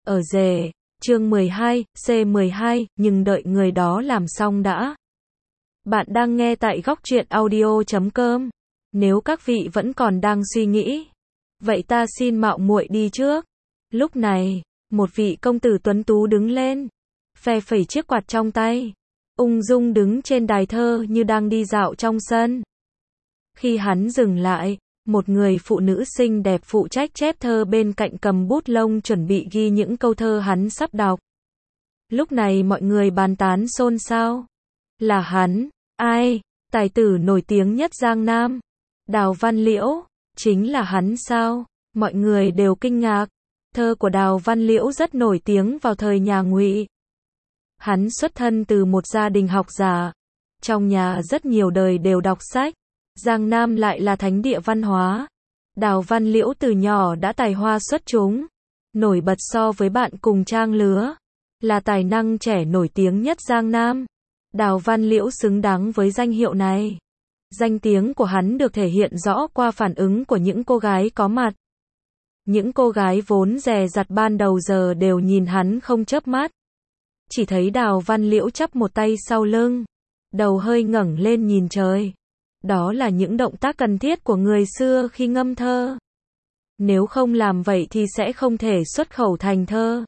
Ở rể, chương 12, C12, nhưng đợi người đó làm xong đã. Bạn đang nghe tại góc truyện audio.com. Nếu các vị vẫn còn đang suy nghĩ, vậy ta xin mạo muội đi trước. Lúc này, một vị công tử tuấn tú đứng lên, phe phẩy chiếc quạt trong tay, ung dung đứng trên đài thơ như đang đi dạo trong sân. Khi hắn dừng lại, một người phụ nữ xinh đẹp phụ trách chép thơ bên cạnh cầm bút lông chuẩn bị ghi những câu thơ hắn sắp đọc. Lúc này mọi người bàn tán xôn xao. Là hắn, ai? Tài tử nổi tiếng nhất Giang Nam, Đào Văn Liễu, chính là hắn sao? Mọi người đều kinh ngạc. Thơ của Đào Văn Liễu rất nổi tiếng vào thời nhà Ngụy. Hắn xuất thân từ một gia đình học giả, trong nhà rất nhiều đời đều đọc sách. Giang Nam lại là thánh địa văn hóa. Đào Văn Liễu từ nhỏ đã tài hoa xuất chúng, nổi bật so với bạn cùng trang lứa, là tài năng trẻ nổi tiếng nhất Giang Nam. Đào Văn Liễu xứng đáng với danh hiệu này. Danh tiếng của hắn được thể hiện rõ qua phản ứng của những cô gái có mặt. Những cô gái vốn dè dặt ban đầu giờ đều nhìn hắn không chớp mắt. Chỉ thấy Đào Văn Liễu chắp một tay sau lưng, đầu hơi ngẩng lên nhìn trời. Đó là những động tác cần thiết của người xưa khi ngâm thơ. Nếu không làm vậy thì sẽ không thể xuất khẩu thành thơ.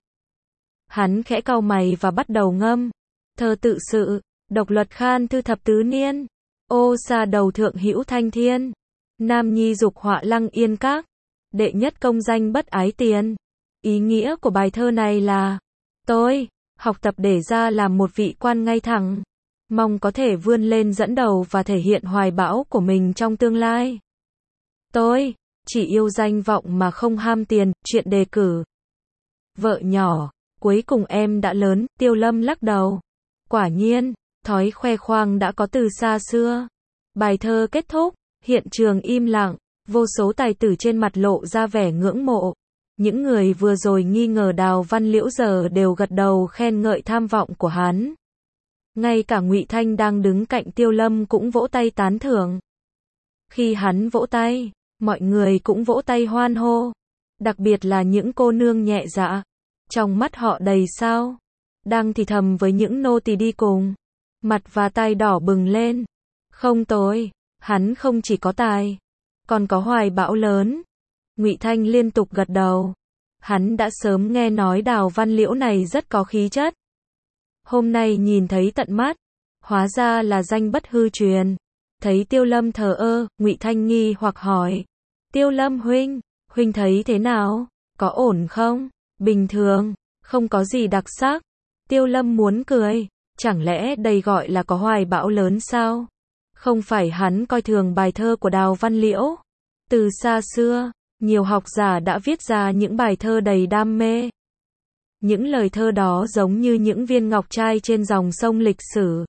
Hắn khẽ cau mày và bắt đầu ngâm. Thơ tự sự, độc luật khan thư thập tứ niên. Ô xa đầu thượng hữu thanh thiên. Nam nhi dục họa lăng yên các. Đệ nhất công danh bất ái tiền. Ý nghĩa của bài thơ này là: tôi học tập để ra làm một vị quan ngay thẳng, mong có thể vươn lên dẫn đầu và thể hiện hoài bão của mình trong tương lai. Tôi chỉ yêu danh vọng mà không ham tiền. Chuyện đề cử. Vợ nhỏ, cuối cùng em đã lớn. Tiêu Lâm lắc đầu. Quả nhiên, thói khoe khoang đã có từ xa xưa. Bài thơ kết thúc, hiện trường im lặng, vô số tài tử trên mặt lộ ra vẻ ngưỡng mộ. Những người vừa rồi nghi ngờ Đào Văn Liễu giờ đều gật đầu khen ngợi tham vọng của hắn. Ngay cả Ngụy Thanh đang đứng cạnh Tiêu Lâm cũng vỗ tay tán thưởng. Khi hắn vỗ tay, mọi người cũng vỗ tay hoan hô. Đặc biệt là những cô nương nhẹ dạ. Trong mắt họ đầy sao. Đang thì thầm với những nô tỳ đi cùng. Mặt và tai đỏ bừng lên. Không tồi, hắn không chỉ có tài, còn có hoài bão lớn. Ngụy Thanh liên tục gật đầu. Hắn đã sớm nghe nói Đào Văn Liễu này rất có khí chất. Hôm nay nhìn thấy tận mắt, hóa ra là danh bất hư truyền. Thấy Tiêu Lâm thờ ơ, Ngụy Thanh nghi hoặc hỏi. Tiêu Lâm huynh thấy thế nào? Có ổn không? Bình thường, không có gì đặc sắc. Tiêu Lâm muốn cười. Chẳng lẽ đây gọi là có hoài bão lớn sao? Không phải hắn coi thường bài thơ của Đào Văn Liễu. Từ xa xưa, nhiều học giả đã viết ra những bài thơ đầy đam mê. Những lời thơ đó giống như những viên ngọc trai trên dòng sông lịch sử.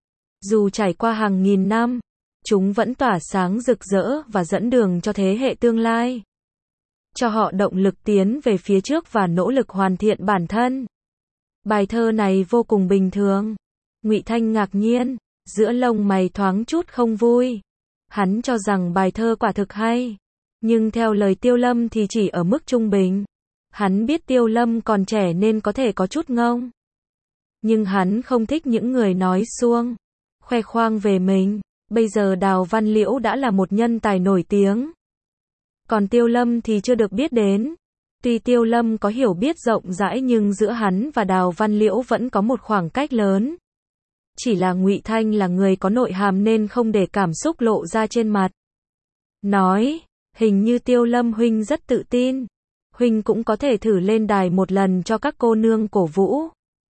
Dù trải qua hàng nghìn năm, chúng vẫn tỏa sáng rực rỡ và dẫn đường cho thế hệ tương lai. Cho họ động lực tiến về phía trước và nỗ lực hoàn thiện bản thân. Bài thơ này vô cùng bình thường. Ngụy Thanh ngạc nhiên, giữa lông mày thoáng chút không vui. Hắn cho rằng bài thơ quả thực hay, nhưng theo lời Tiêu Lâm thì chỉ ở mức trung bình. Hắn biết Tiêu Lâm còn trẻ nên có thể có chút ngông. Nhưng hắn không thích những người nói suông, khoe khoang về mình. Bây giờ Đào Văn Liễu đã là một nhân tài nổi tiếng. Còn Tiêu Lâm thì chưa được biết đến. Tuy Tiêu Lâm có hiểu biết rộng rãi nhưng giữa hắn và Đào Văn Liễu vẫn có một khoảng cách lớn. Chỉ là Ngụy Thanh là người có nội hàm nên không để cảm xúc lộ ra trên mặt. Nói, hình như Tiêu Lâm huynh rất tự tin. Huynh cũng có thể thử lên đài một lần cho các cô nương cổ vũ.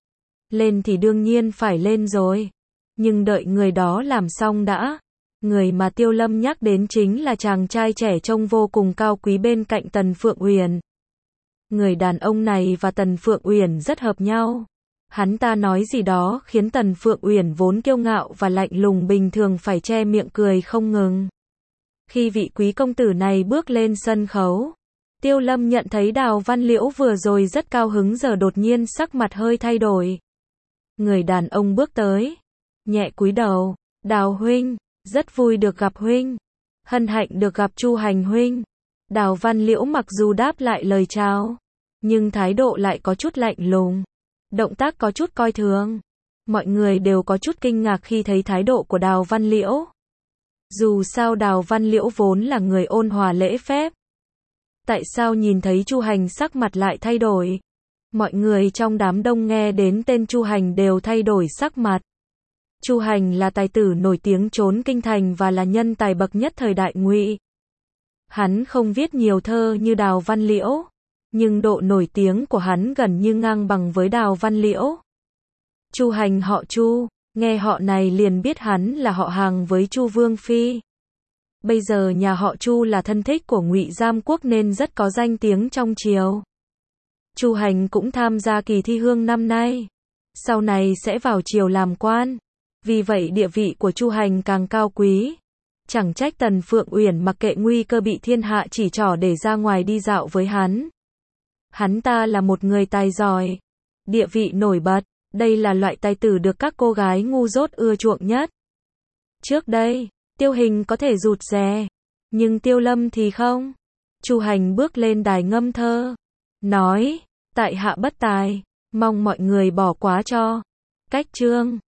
Lên thì đương nhiên phải lên rồi. Nhưng đợi người đó làm xong đã. Người mà Tiêu Lâm nhắc đến chính là chàng trai trẻ trông vô cùng cao quý bên cạnh Tần Phượng Uyển. Người đàn ông này và Tần Phượng Uyển rất hợp nhau. Hắn ta nói gì đó khiến Tần Phượng Uyển vốn kiêu ngạo và lạnh lùng bình thường phải che miệng cười không ngừng. Khi vị quý công tử này bước lên sân khấu, Tiêu Lâm nhận thấy Đào Văn Liễu vừa rồi rất cao hứng giờ đột nhiên sắc mặt hơi thay đổi. Người đàn ông bước tới, nhẹ cúi đầu. Đào huynh, rất vui được gặp huynh. Hân hạnh được gặp Chu Hành huynh. Đào Văn Liễu mặc dù đáp lại lời chào, nhưng thái độ lại có chút lạnh lùng, động tác có chút coi thường. Mọi người đều có chút kinh ngạc khi thấy thái độ của Đào Văn Liễu. Dù sao Đào Văn Liễu vốn là người ôn hòa lễ phép. Tại sao nhìn thấy Chu Hành sắc mặt lại thay đổi? Mọi người trong đám đông nghe đến tên Chu Hành đều thay đổi sắc mặt. Chu Hành là tài tử nổi tiếng trốn kinh thành và là nhân tài bậc nhất thời đại Ngụy. Hắn không viết nhiều thơ như Đào Văn Liễu, nhưng độ nổi tiếng của hắn gần như ngang bằng với Đào Văn Liễu. Chu Hành họ Chu, nghe họ này liền biết hắn là họ hàng với Chu Vương phi. Bây giờ nhà họ Chu là thân thích của Ngụy Giam Quốc nên rất có danh tiếng trong triều. Chu Hành cũng tham gia kỳ thi hương năm nay, sau này sẽ vào triều làm quan. Vì vậy địa vị của Chu Hành càng cao quý. Chẳng trách Tần Phượng Uyển mặc kệ nguy cơ bị thiên hạ chỉ trỏ để ra ngoài đi dạo với hắn. Hắn ta là một người tài giỏi, địa vị nổi bật, đây là loại tài tử được các cô gái ngu dốt ưa chuộng nhất. Trước đây, Tiêu Hình có thể rụt rè, nhưng Tiêu Lâm thì không. Chu Hành bước lên đài ngâm thơ, nói, tại hạ bất tài, mong mọi người bỏ quá cho. Cách chương